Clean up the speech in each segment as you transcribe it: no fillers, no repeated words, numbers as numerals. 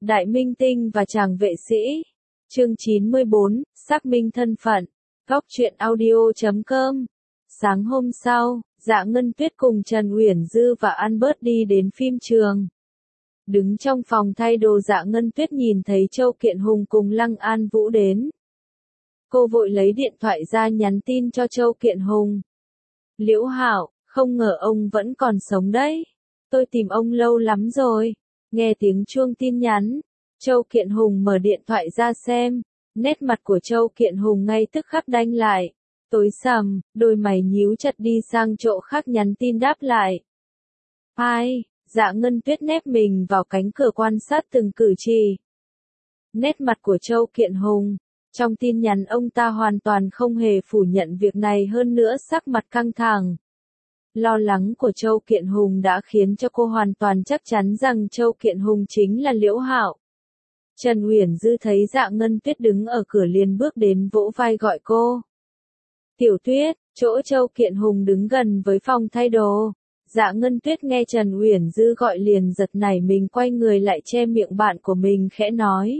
Đại minh tinh và chàng vệ sĩ. Chương 94, xác minh thân phận. Góc truyện audio.com. Sáng hôm sau, Dạ Ngân Tuyết cùng Trần Uyển Dư và Albert đi đến phim trường. Đứng trong phòng thay đồ, Dạ Ngân Tuyết nhìn thấy Châu Kiện Hùng cùng Lăng An Vũ đến. Cô vội lấy điện thoại ra nhắn tin cho Châu Kiện Hùng. Liễu Hạo, không ngờ ông vẫn còn sống đấy. Tôi tìm ông lâu lắm rồi. Nghe tiếng chuông tin nhắn, Châu Kiện Hùng mở điện thoại ra xem. Nét mặt của Châu Kiện Hùng ngay tức khắc đanh lại. Tối sầm, đôi mày nhíu chặt đi sang chỗ khác nhắn tin đáp lại. Ai? Dạ Ngân Tuyết nép mình vào cánh cửa quan sát từng cử chỉ. Nét mặt của Châu Kiện Hùng. Trong tin nhắn ông ta hoàn toàn không hề phủ nhận việc này, hơn nữa sắc mặt căng thẳng. Lo lắng của Châu Kiện Hùng đã khiến cho cô hoàn toàn chắc chắn rằng Châu Kiện Hùng chính là Liễu Hạo. Trần Uyển Dư thấy Dạ Ngân Tuyết đứng ở cửa liền bước đến vỗ vai gọi cô. Tiểu Tuyết, chỗ Châu Kiện Hùng đứng gần với phòng thay đồ. Dạ Ngân Tuyết nghe Trần Uyển Dư gọi liền giật nảy mình, quay người lại che miệng bạn của mình khẽ nói.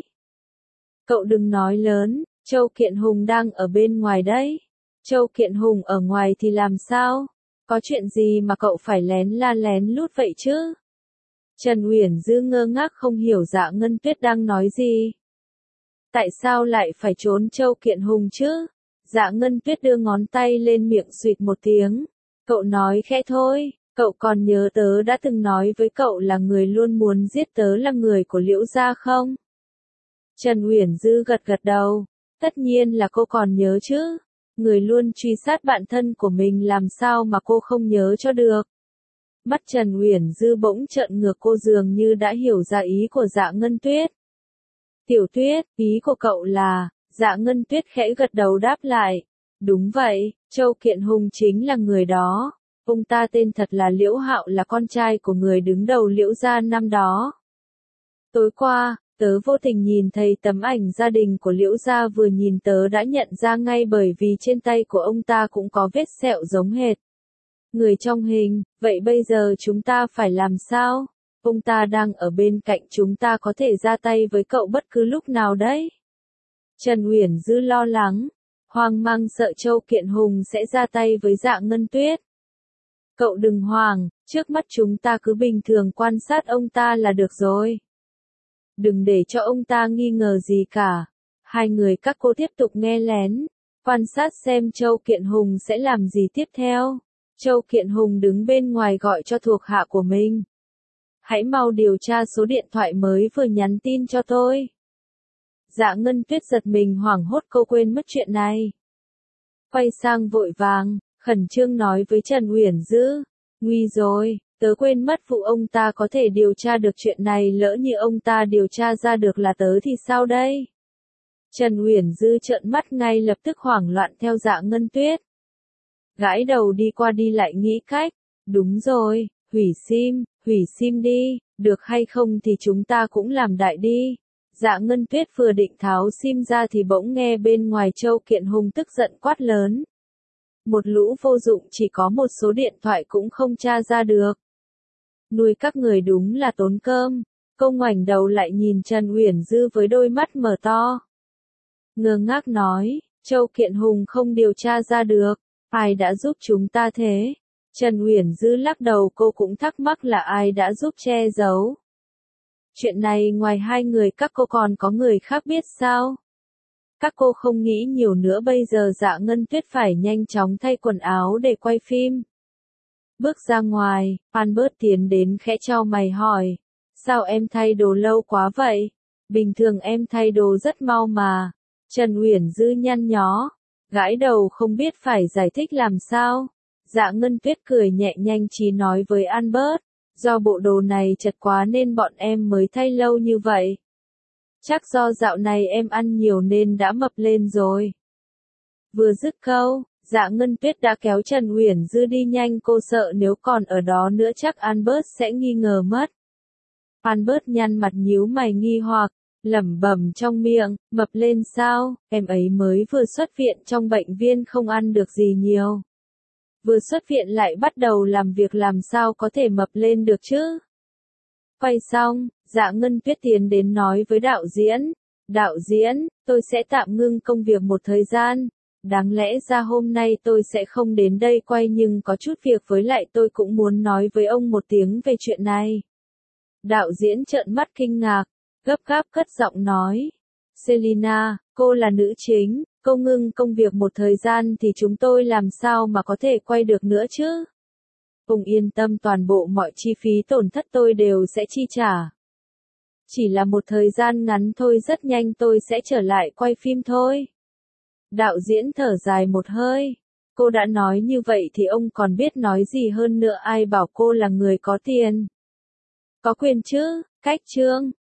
Cậu đừng nói lớn, Châu Kiện Hùng đang ở bên ngoài đấy. Châu Kiện Hùng ở ngoài thì làm sao? Có chuyện gì mà cậu phải lén la lén lút vậy chứ? Trần Uyển Dư ngơ ngác không hiểu Dạ Ngân Tuyết đang nói gì. Tại sao lại phải trốn Châu Kiện Hùng chứ? Dạ Ngân Tuyết đưa ngón tay lên miệng suýt một tiếng. Cậu nói khẽ thôi, cậu còn nhớ tớ đã từng nói với cậu là người luôn muốn giết tớ là người của Liễu gia không? Trần Uyển Dư gật gật đầu. Tất nhiên là cô còn nhớ chứ. Người luôn truy sát bạn thân của mình làm sao mà cô không nhớ cho được. Mắt Trần Uyển Dư bỗng trợn ngược, cô dường như đã hiểu ra ý của Dạ Ngân Tuyết. Tiểu Tuyết, ý của cậu là... Dạ Ngân Tuyết khẽ gật đầu đáp lại. Đúng vậy, Châu Kiện Hùng chính là người đó. Ông ta tên thật là Liễu Hạo, là con trai của người đứng đầu Liễu gia năm đó. Tối qua, tớ vô tình nhìn thấy tấm ảnh gia đình của Liễu gia, vừa nhìn tớ đã nhận ra ngay bởi vì trên tay của ông ta cũng có vết sẹo giống hệt người trong hình. Vậy bây giờ chúng ta phải làm sao? Ông ta đang ở bên cạnh chúng ta, có thể ra tay với cậu bất cứ lúc nào đấy. Trần Uyển Dư lo lắng, hoang mang sợ Châu Kiện Hùng sẽ ra tay với Dạ Ngân Tuyết. Cậu đừng hoảng, trước mắt chúng ta cứ bình thường quan sát ông ta là được rồi. Đừng để cho ông ta nghi ngờ gì cả. Hai người các cô tiếp tục nghe lén, quan sát xem Châu Kiện Hùng sẽ làm gì tiếp theo. Châu Kiện Hùng đứng bên ngoài gọi cho thuộc hạ của mình. Hãy mau điều tra số điện thoại mới vừa nhắn tin cho tôi. Dạ Ngân Tuyết giật mình hoảng hốt, cô quên mất chuyện này. Quay sang vội vàng, khẩn trương nói với Trần Uyển Dư. Nguy rồi, tớ quên mất vụ ông ta có thể điều tra được chuyện này, lỡ như ông ta điều tra ra được là tớ thì sao đây? Trần Uyển Dư trợn mắt ngay lập tức hoảng loạn theo Dạ Ngân Tuyết. Gãi đầu đi qua đi lại nghĩ cách. Đúng rồi, hủy sim đi, được hay không thì chúng ta cũng làm đại đi. Dạ Ngân Tuyết vừa định tháo sim ra thì bỗng nghe bên ngoài Châu Kiện Hùng tức giận quát lớn. Một lũ vô dụng, chỉ có một số điện thoại cũng không tra ra được. Nuôi các người đúng là tốn cơm. Cô ngoảnh đầu lại nhìn Trần Uyển Dư với đôi mắt mở to. Ngơ ngác nói, Châu Kiện Hùng không điều tra ra được. Ai đã giúp chúng ta thế? Trần Uyển Dư lắc đầu, cô cũng thắc mắc là ai đã giúp che giấu. Chuyện này ngoài hai người các cô còn có người khác biết sao? Các cô không nghĩ nhiều nữa, bây giờ Dạ Ngân Tuyết phải nhanh chóng thay quần áo để quay phim. Bước ra ngoài, Albert tiến đến khẽ chau mày hỏi. Sao em thay đồ lâu quá vậy? Bình thường em thay đồ rất mau mà. Trần Uyển Dư nhăn nhó, gãi đầu không biết phải giải thích làm sao. Dạ Ngân Tuyết cười nhẹ nhanh trí nói với Albert. Do bộ đồ này chật quá nên bọn em mới thay lâu như vậy. Chắc do dạo này em ăn nhiều nên đã mập lên rồi. Vừa dứt câu, Dạ Ngân Tuyết đã kéo Trần Uyển Dư đi nhanh, cô sợ nếu còn ở đó nữa chắc Albert sẽ nghi ngờ mất. Albert nhăn mặt nhíu mày nghi hoặc, lẩm bẩm trong miệng, mập lên sao? Em ấy mới vừa xuất viện trong bệnh viên, không ăn được gì nhiều. Vừa xuất viện lại bắt đầu làm việc, làm sao có thể mập lên được chứ? Quay xong, Dạ Ngân Tuyết tiến đến nói với đạo diễn. Đạo diễn, tôi sẽ tạm ngưng công việc một thời gian. Đáng lẽ ra hôm nay tôi sẽ không đến đây quay nhưng có chút việc với lại tôi cũng muốn nói với ông một tiếng về chuyện này. Đạo diễn trợn mắt kinh ngạc, gấp gáp cất giọng nói. Selina, cô là nữ chính, cô ngưng công việc một thời gian thì chúng tôi làm sao mà có thể quay được nữa chứ? Ông yên tâm, toàn bộ mọi chi phí tổn thất tôi đều sẽ chi trả. Chỉ là một thời gian ngắn thôi, rất nhanh tôi sẽ trở lại quay phim thôi. Đạo diễn thở dài một hơi. Cô đã nói như vậy thì ông còn biết nói gì hơn nữa, ai bảo cô là người có tiền. Có quyền chứ, cách trương.